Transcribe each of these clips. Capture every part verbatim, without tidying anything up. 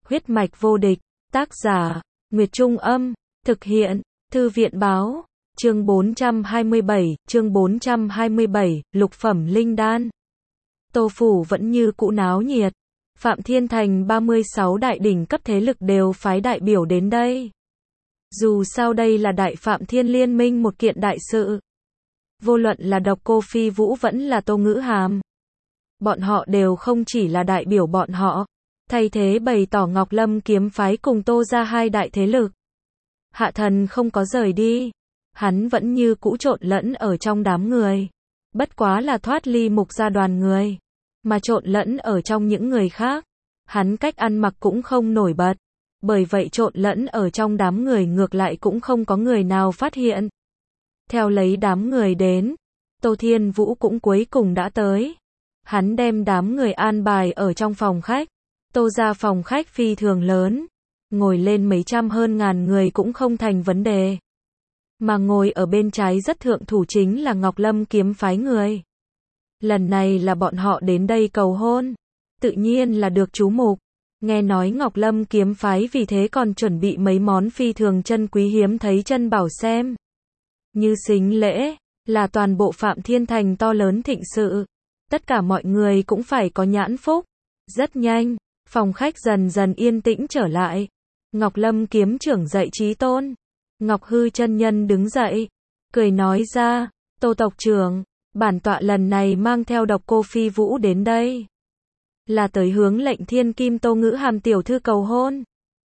Huyết mạch vô địch, tác giả, Nguyệt Trung Âm, thực hiện, Thư viện Báo, chương bốn trăm hai mươi bảy, chương bốn trăm hai mươi bảy, lục phẩm linh đan. Tô Phủ vẫn như cũ náo nhiệt, Phạm Thiên Thành ba mươi sáu đại đỉnh cấp thế lực đều phái đại biểu đến đây. Dù sao đây là Đại Phạm Thiên Liên minh một kiện đại sự. Vô luận là Độc Cô Phi Vũ vẫn là Tô Ngữ Hàm. Bọn họ đều không chỉ là đại biểu bọn họ, thay thế bày tỏ Ngọc Lâm kiếm phái cùng Tô ra hai đại thế lực. Hạ Thần không có rời đi, hắn vẫn như cũ trộn lẫn ở trong đám người. Bất quá là thoát ly Mục gia đoàn người, mà trộn lẫn ở trong những người khác. Hắn cách ăn mặc cũng không nổi bật, bởi vậy trộn lẫn ở trong đám người ngược lại cũng không có người nào phát hiện. Theo lấy đám người đến, Tô Thiên Vũ cũng cuối cùng đã tới. Hắn đem đám người an bài ở trong phòng khách. Tô ra phòng khách phi thường lớn, ngồi lên mấy trăm hơn ngàn người cũng không thành vấn đề. Mà ngồi ở bên trái rất thượng thủ chính là Ngọc Lâm kiếm phái người. Lần này là bọn họ đến đây cầu hôn, tự nhiên là được chú mục. Nghe nói Ngọc Lâm kiếm phái vì thế còn chuẩn bị mấy món phi thường chân quý hiếm thấy chân bảo xem. Như sính lễ, là toàn bộ Phạm Thiên Thành to lớn thịnh sự. Tất cả mọi người cũng phải có nhãn phúc. Rất nhanh, phòng khách dần dần yên tĩnh trở lại. Ngọc Lâm kiếm trưởng dạy Chí Tôn. Ngọc Hư chân nhân đứng dậy, cười nói ra, Tô tộc trưởng, bản tọa lần này mang theo Độc Cô Phi Vũ đến đây. Là tới hướng lệnh thiên kim Tô Ngữ Hàm tiểu thư cầu hôn.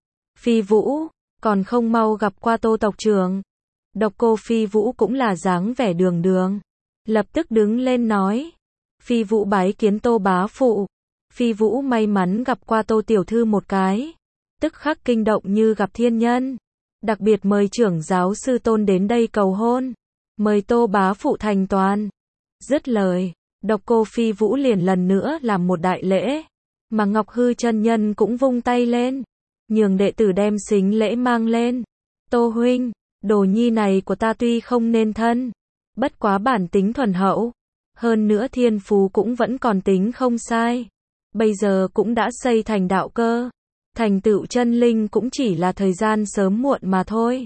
Phi Vũ, còn không mau gặp qua Tô tộc trưởng. Độc Cô Phi Vũ cũng là dáng vẻ đường đường. Lập tức đứng lên nói. Phi Vũ bái kiến Tô bá phụ. Phi Vũ may mắn gặp qua Tô tiểu thư một cái. Tức khắc kinh động như gặp thiên nhân. Đặc biệt mời trưởng giáo sư Tôn đến đây cầu hôn. Mời Tô bá phụ thành toàn. Dứt lời, Độc Cô Phi Vũ liền lần nữa làm một đại lễ. Mà Ngọc Hư chân nhân cũng vung tay lên. Nhường đệ tử đem sính lễ mang lên. Tô huynh, đồ nhi này của ta tuy không nên thân, bất quá bản tính thuần hậu. Hơn nữa thiên phú cũng vẫn còn tính không sai. Bây giờ cũng đã xây thành đạo cơ. Thành tựu chân linh cũng chỉ là thời gian sớm muộn mà thôi.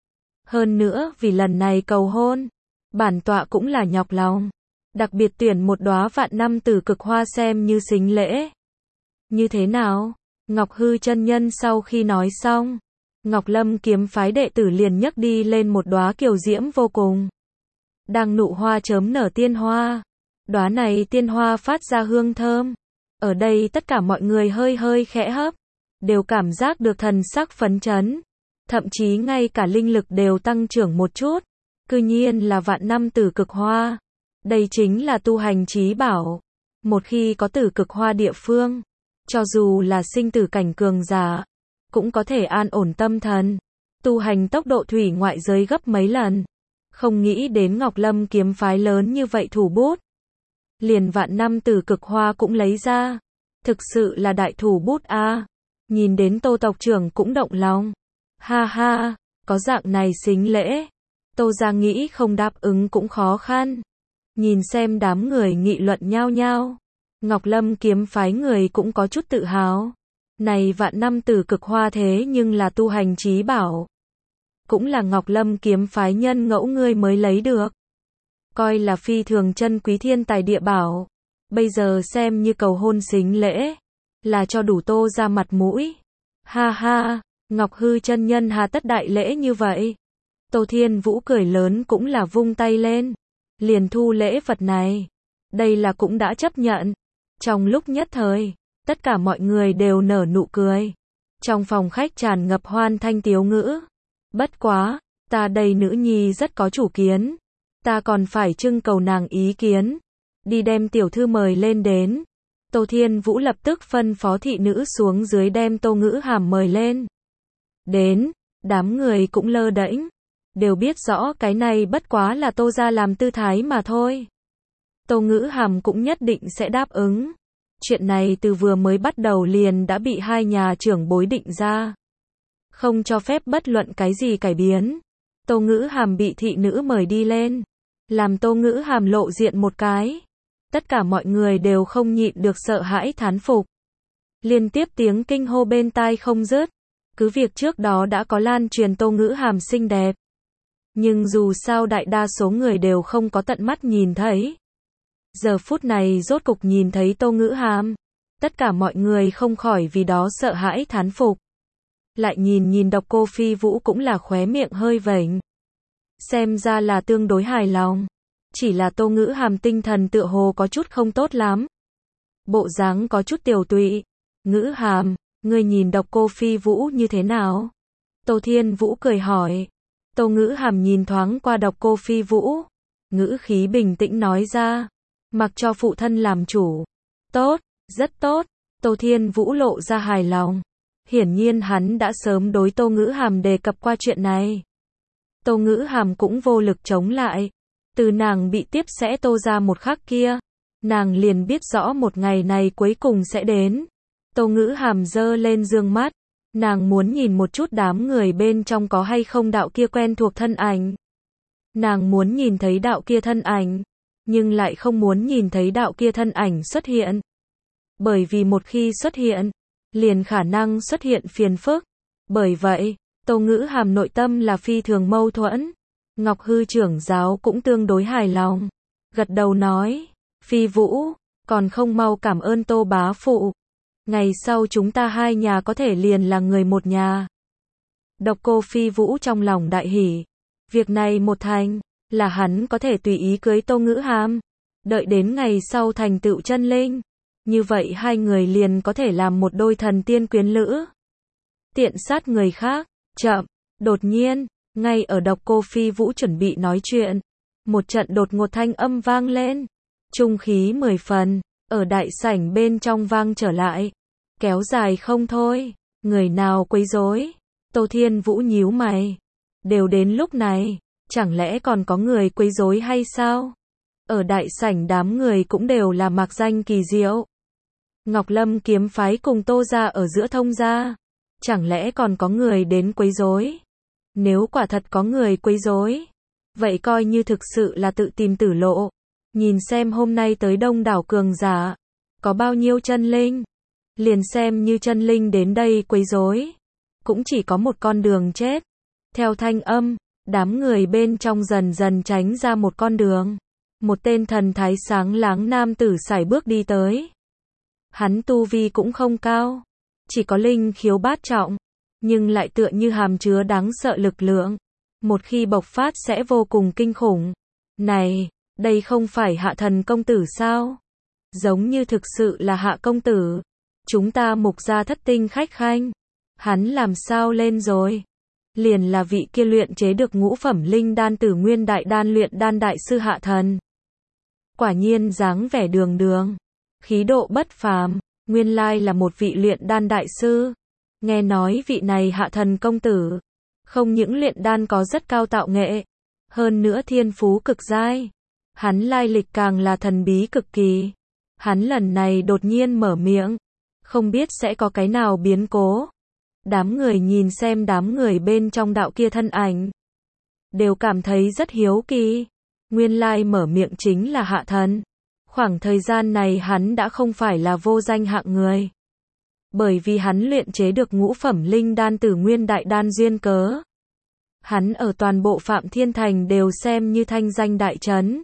Hơn nữa vì lần này cầu hôn, bản tọa cũng là nhọc lòng. Đặc biệt tuyển một đóa vạn năm tử cực hoa xem như sính lễ. Như thế nào? Ngọc Hư chân nhân sau khi nói xong, Ngọc Lâm kiếm phái đệ tử liền nhấc đi lên một đóa kiều diễm vô cùng. Đang nụ hoa chớm nở tiên hoa. Đóa này tiên hoa phát ra hương thơm. Ở đây tất cả mọi người hơi hơi khẽ hấp, đều cảm giác được thần sắc phấn chấn. Thậm chí ngay cả linh lực đều tăng trưởng một chút. Cư nhiên là vạn năm tử cực hoa. Đây chính là tu hành chí bảo. Một khi có tử cực hoa địa phương, cho dù là sinh tử cảnh cường giả, cũng có thể an ổn tâm thần. Tu hành tốc độ thủy ngoại giới gấp mấy lần. Không nghĩ đến Ngọc Lâm kiếm phái lớn như vậy thủ bút. Liền vạn năm tử cực hoa cũng lấy ra. Thực sự là đại thủ bút a. À. Nhìn đến Tô tộc trưởng cũng động lòng. Ha ha, có dạng này sính lễ. Tô gia nghĩ không đáp ứng cũng khó khăn. Nhìn xem đám người nghị luận nhao nhao. Ngọc Lâm kiếm phái người cũng có chút tự hào. Này vạn năm tử cực hoa thế nhưng là tu hành chí bảo. Cũng là Ngọc Lâm kiếm phái nhân ngẫu ngươi mới lấy được. Coi là phi thường chân quý thiên tài địa bảo. Bây giờ xem như cầu hôn sính lễ. Là cho đủ Tô ra mặt mũi. Ha ha, Ngọc Hư chân nhân hà tất đại lễ như vậy. Tô Thiên Vũ cười lớn cũng là vung tay lên. Liền thu lễ vật này. Đây là cũng đã chấp nhận. Trong lúc nhất thời, tất cả mọi người đều nở nụ cười. Trong phòng khách tràn ngập hoan thanh tiếu ngữ. Bất quá, ta đây nữ nhi rất có chủ kiến. Ta còn phải trưng cầu nàng ý kiến. Đi đem tiểu thư mời lên đến. Tô Thiên Vũ lập tức phân phó thị nữ xuống dưới đem Tô Ngữ Hàm mời lên. Đến, đám người cũng lơ đễnh. Đều biết rõ cái này bất quá là Tô ra làm tư thái mà thôi. Tô Ngữ Hàm cũng nhất định sẽ đáp ứng. Chuyện này từ vừa mới bắt đầu liền đã bị hai nhà trưởng bối định ra. Không cho phép bất luận cái gì cải biến. Tô Ngữ Hàm bị thị nữ mời đi lên. Làm Tô Ngữ Hàm lộ diện một cái. Tất cả mọi người đều không nhịn được sợ hãi thán phục. Liên tiếp tiếng kinh hô bên tai không dứt. Cứ việc trước đó đã có lan truyền Tô Ngữ Hàm xinh đẹp. Nhưng dù sao đại đa số người đều không có tận mắt nhìn thấy. Giờ phút này rốt cục nhìn thấy Tô Ngữ Hàm. Tất cả mọi người không khỏi vì đó sợ hãi thán phục. Lại nhìn nhìn Độc Cô Phi Vũ cũng là khóe miệng hơi vểnh. Xem ra là tương đối hài lòng. Chỉ là Tô Ngữ Hàm tinh thần tựa hồ có chút không tốt lắm. Bộ dáng có chút tiều tụy. Ngữ Hàm, ngươi nhìn Độc Cô Phi Vũ như thế nào? Tô Thiên Vũ cười hỏi. Tô Ngữ Hàm nhìn thoáng qua Độc Cô Phi Vũ. Ngữ khí bình tĩnh nói ra. Mặc cho phụ thân làm chủ. Tốt, rất tốt. Tô Thiên Vũ lộ ra hài lòng. Hiển nhiên hắn đã sớm đối Tô Ngữ Hàm đề cập qua chuyện này. Tô Ngữ Hàm cũng vô lực chống lại. Từ nàng bị tiếp sẽ Tô ra một khắc kia. Nàng liền biết rõ một ngày này cuối cùng sẽ đến. Tô Ngữ Hàm giơ lên dương mắt. Nàng muốn nhìn một chút đám người bên trong có hay không đạo kia quen thuộc thân ảnh. Nàng muốn nhìn thấy đạo kia thân ảnh. Nhưng lại không muốn nhìn thấy đạo kia thân ảnh xuất hiện. Bởi vì một khi xuất hiện, liền khả năng xuất hiện phiền phức. Bởi vậy, Tô Ngữ Hàm nội tâm là phi thường mâu thuẫn. Ngọc Hư trưởng giáo cũng tương đối hài lòng. Gật đầu nói, Phi Vũ, còn không mau cảm ơn Tô bá phụ. Ngày sau chúng ta hai nhà có thể liền là người một nhà. Độc Cô Phi Vũ trong lòng đại hỉ. Việc này một thành, là hắn có thể tùy ý cưới Tô Ngữ Hàm. Đợi đến ngày sau thành tựu chân linh. Như vậy hai người liền có thể làm một đôi thần tiên quyến lữ. Tiện sát người khác, chậm, đột nhiên, ngay ở Độc Cô Phi Vũ chuẩn bị nói chuyện. Một trận đột ngột thanh âm vang lên. Trung khí mười phần, ở đại sảnh bên trong vang trở lại. Kéo dài không thôi, người nào quấy rối? Tô Thiên Vũ nhíu mày. Đều đến lúc này, chẳng lẽ còn có người quấy rối hay sao? Ở đại sảnh đám người cũng đều là mạc danh kỳ diệu. Ngọc Lâm kiếm phái cùng Tô gia ở giữa thông gia. Chẳng lẽ còn có người đến quấy rối? Nếu quả thật có người quấy rối, vậy coi như thực sự là tự tìm tử lộ. Nhìn xem hôm nay tới đông đảo cường giả, có bao nhiêu chân linh. Liền xem như chân linh đến đây quấy rối, cũng chỉ có một con đường chết. Theo thanh âm, đám người bên trong dần dần tránh ra một con đường. Một tên thần thái sáng láng nam tử sải bước đi tới. Hắn tu vi cũng không cao, chỉ có linh khiếu bát trọng, nhưng lại tựa như hàm chứa đáng sợ lực lượng. Một khi bộc phát sẽ vô cùng kinh khủng. Này, đây không phải Hạ Thần công tử sao? Giống như thực sự là Hạ công tử. Chúng ta Mục gia thất tinh khách khanh. Hắn làm sao lên rồi? Liền là vị kia luyện chế được ngũ phẩm linh đan Tử Nguyên đại đan luyện đan đại sư Hạ Thần. Quả nhiên dáng vẻ đường đường, khí độ bất phàm, nguyên lai là một vị luyện đan đại sư. Nghe nói vị này Hạ Thần công tử, không những luyện đan có rất cao tạo nghệ, hơn nữa thiên phú cực giai. Hắn lai lịch càng là thần bí cực kỳ. Hắn lần này đột nhiên mở miệng, không biết sẽ có cái nào biến cố. Đám người nhìn xem đám người bên trong đạo kia thân ảnh, đều cảm thấy rất hiếu kỳ. Nguyên lai mở miệng chính là Hạ Thần. Khoảng thời gian này hắn đã không phải là vô danh hạng người. Bởi vì hắn luyện chế được ngũ phẩm linh đan Tử Nguyên đại đan duyên cớ. Hắn ở toàn bộ Phạm Thiên Thành đều xem như thanh danh đại trấn.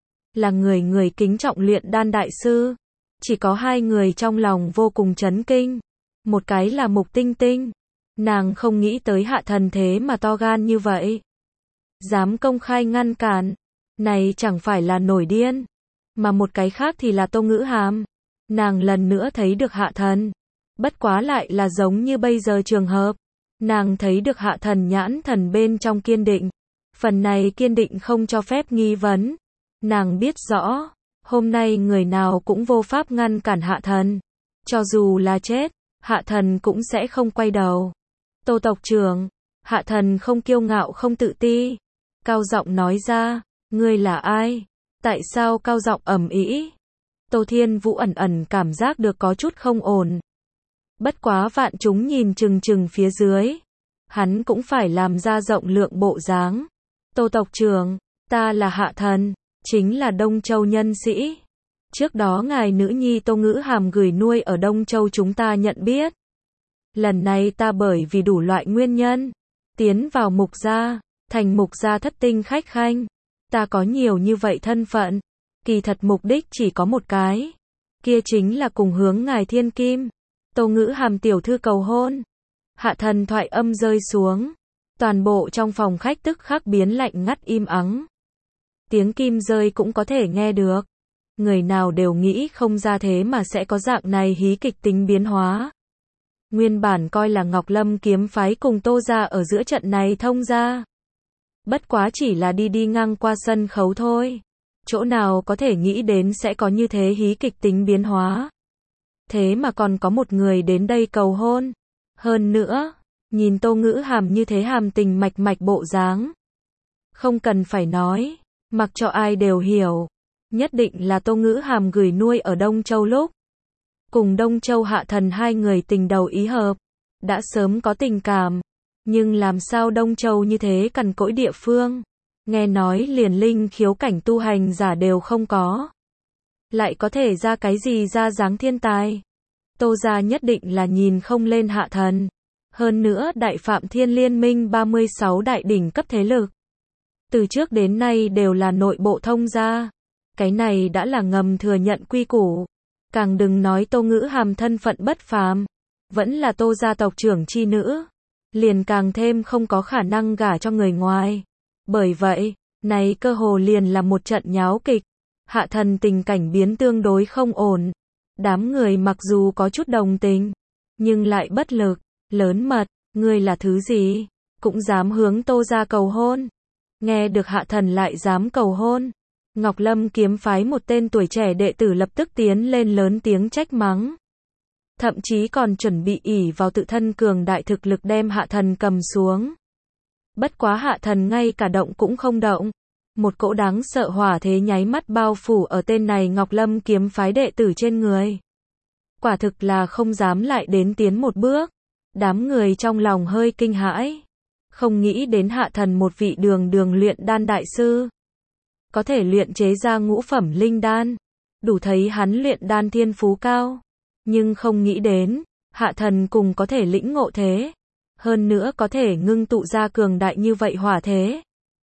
Là người người kính trọng luyện đan đại sư. Chỉ có hai người trong lòng vô cùng chấn kinh. Một cái là Mục Tinh Tinh. Nàng không nghĩ tới Hạ Thần thế mà to gan như vậy. Dám công khai ngăn cản. Này chẳng phải là nổi điên. Mà một cái khác thì là Tô Ngữ Hàm. Nàng lần nữa thấy được Hạ Thần. Bất quá lại là giống như bây giờ trường hợp. Nàng thấy được Hạ Thần nhãn thần bên trong kiên định. Phần này kiên định không cho phép nghi vấn. Nàng biết rõ, hôm nay người nào cũng vô pháp ngăn cản Hạ Thần. Cho dù là chết, Hạ Thần cũng sẽ không quay đầu. Tô tộc trưởng, Hạ Thần không kiêu ngạo không tự ti. Cao giọng nói ra, ngươi là ai? Tại sao cao giọng ầm ĩ? Tô Thiên Vũ ẩn ẩn cảm giác được có chút không ổn. Bất quá vạn chúng nhìn chừng chừng phía dưới. Hắn cũng phải làm ra rộng lượng bộ dáng. Tô tộc trưởng, ta là Hạ Thần, chính là Đông Châu nhân sĩ. Trước đó ngài nữ nhi Tô Ngữ Hàm gửi nuôi ở Đông Châu chúng ta nhận biết. Lần này ta bởi vì đủ loại nguyên nhân, tiến vào mục gia, thành mục gia thất tinh khách khanh. Ta có nhiều như vậy thân phận, kỳ thật mục đích chỉ có một cái. Kia chính là cùng hướng ngài thiên kim, Tô Ngữ Hàm tiểu thư cầu hôn. Hạ thần thoại âm rơi xuống. Toàn bộ trong phòng khách tức khắc biến lạnh ngắt im ắng. Tiếng kim rơi cũng có thể nghe được. Người nào đều nghĩ không ra thế mà sẽ có dạng này hí kịch tính biến hóa. Nguyên bản coi là Ngọc Lâm kiếm phái cùng Tô gia ở giữa trận này thông ra. Bất quá chỉ là đi đi ngang qua sân khấu thôi. Chỗ nào có thể nghĩ đến sẽ có như thế hí kịch tính biến hóa. Thế mà còn có một người đến đây cầu hôn. Hơn nữa, nhìn Tô Ngữ Hàm như thế hàm tình mạch mạch bộ dáng. Không cần phải nói, mặc cho ai đều hiểu. Nhất định là Tô Ngữ Hàm gửi nuôi ở Đông Châu lúc. Cùng Đông Châu Hạ Thần hai người tình đầu ý hợp. Đã sớm có tình cảm. Nhưng làm sao Đông Châu như thế cằn cỗi địa phương. Nghe nói liền linh khiếu cảnh tu hành giả đều không có. Lại có thể ra cái gì ra dáng thiên tài. Tô gia nhất định là nhìn không lên Hạ Thần. Hơn nữa Đại Phạm Thiên Liên minh ba mươi sáu đại đỉnh cấp thế lực. Từ trước đến nay đều là nội bộ thông gia. Cái này đã là ngầm thừa nhận quy củ. Càng đừng nói Tô Ngữ Hàm thân phận bất phàm. Vẫn là Tô gia tộc trưởng chi nữ. Liền càng thêm không có khả năng gả cho người ngoài. Bởi vậy, này cơ hồ liền là một trận nháo kịch. Hạ Thần tình cảnh biến tương đối không ổn. Đám người mặc dù có chút đồng tình, nhưng lại bất lực. Lớn mật, ngươi là thứ gì? Cũng dám hướng Tô gia cầu hôn. Nghe được Hạ Thần lại dám cầu hôn. Ngọc Lâm kiếm phái một tên tuổi trẻ đệ tử lập tức tiến lên lớn tiếng trách mắng. Thậm chí còn chuẩn bị ỷ vào tự thân cường đại thực lực đem Hạ Thần cầm xuống. Bất quá Hạ Thần ngay cả động cũng không động. Một cỗ đáng sợ hỏa thế nháy mắt bao phủ ở tên này Ngọc Lâm kiếm phái đệ tử trên người. Quả thực là không dám lại đến tiến một bước. Đám người trong lòng hơi kinh hãi. Không nghĩ đến Hạ Thần một vị đường đường luyện đan đại sư. Có thể luyện chế ra ngũ phẩm linh đan. Đủ thấy hắn luyện đan thiên phú cao. Nhưng không nghĩ đến, Hạ Thần cùng có thể lĩnh ngộ thế. Hơn nữa có thể ngưng tụ ra cường đại như vậy hỏa thế.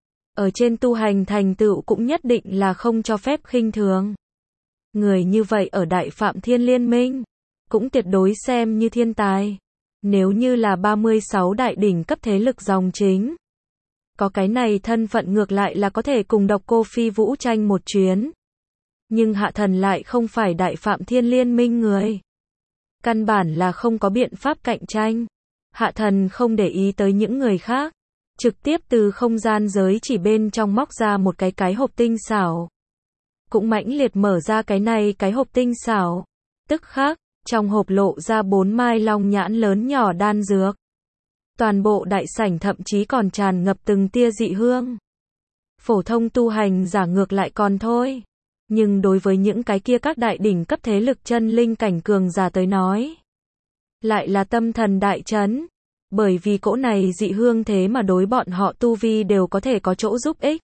Ở trên tu hành thành tựu cũng nhất định là không cho phép khinh thường. Người như vậy ở Đại Phạm Thiên Liên minh, cũng tuyệt đối xem như thiên tài. Nếu như là ba mươi sáu đại đỉnh cấp thế lực dòng chính. Có cái này thân phận ngược lại là có thể cùng Độc Cô Phi Vũ tranh một chuyến. Nhưng Hạ Thần lại không phải Đại Phạm Thiên Liên minh người. Căn bản là không có biện pháp cạnh tranh. Hạ Thần không để ý tới những người khác. Trực tiếp từ không gian giới chỉ bên trong móc ra một cái cái hộp tinh xảo. Cũng mãnh liệt mở ra cái này cái hộp tinh xảo. Tức khắc, trong hộp lộ ra bốn mai long nhãn lớn nhỏ đan dược. Toàn bộ đại sảnh thậm chí còn tràn ngập từng tia dị hương. Phổ thông tu hành giả ngược lại còn thôi. Nhưng đối với những cái kia các đại đỉnh cấp thế lực chân linh cảnh cường giả tới nói. Lại là tâm thần đại chấn. Bởi vì cỗ này dị hương thế mà đối bọn họ tu vi đều có thể có chỗ giúp ích.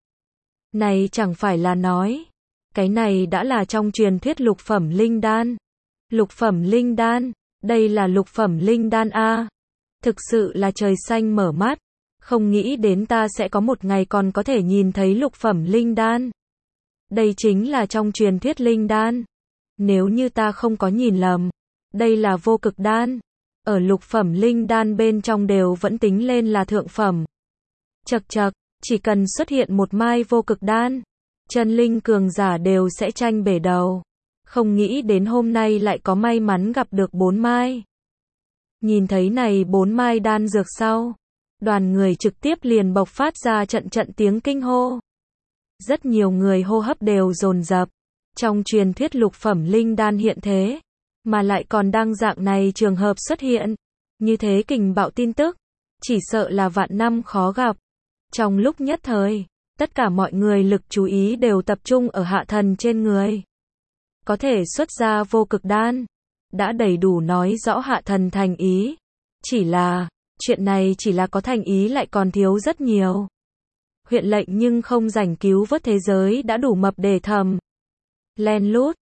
Này chẳng phải là nói. Cái này đã là trong truyền thuyết lục phẩm linh đan. Lục phẩm linh đan. Đây là lục phẩm linh đan A. Thực sự là trời xanh mở mắt. Không nghĩ đến ta sẽ có một ngày còn có thể nhìn thấy lục phẩm linh đan. Đây chính là trong truyền thuyết linh đan. Nếu như ta không có nhìn lầm. Đây là vô cực đan. Ở lục phẩm linh đan bên trong đều vẫn tính lên là thượng phẩm. Chậc chậc, chỉ cần xuất hiện một mai vô cực đan. Chân linh cường giả đều sẽ tranh bể đầu. Không nghĩ đến hôm nay lại có may mắn gặp được bốn mai. Nhìn thấy này bốn mai đan dược sau. Đoàn người trực tiếp liền bộc phát ra trận trận tiếng kinh hô. Rất nhiều người hô hấp đều dồn dập. Trong truyền thuyết lục phẩm linh đan hiện thế. Mà lại còn đang dạng này trường hợp xuất hiện. Như thế kình bạo tin tức. Chỉ sợ là vạn năm khó gặp. Trong lúc nhất thời, tất cả mọi người lực chú ý đều tập trung ở Hạ Thần trên người. Có thể xuất ra vô cực đan. Đã đầy đủ nói rõ Hạ Thần thành ý. Chỉ là, chuyện này chỉ là có thành ý lại còn thiếu rất nhiều. Huyện lệnh nhưng không rảnh cứu vớt thế giới đã đủ mập để thầm. Len lút,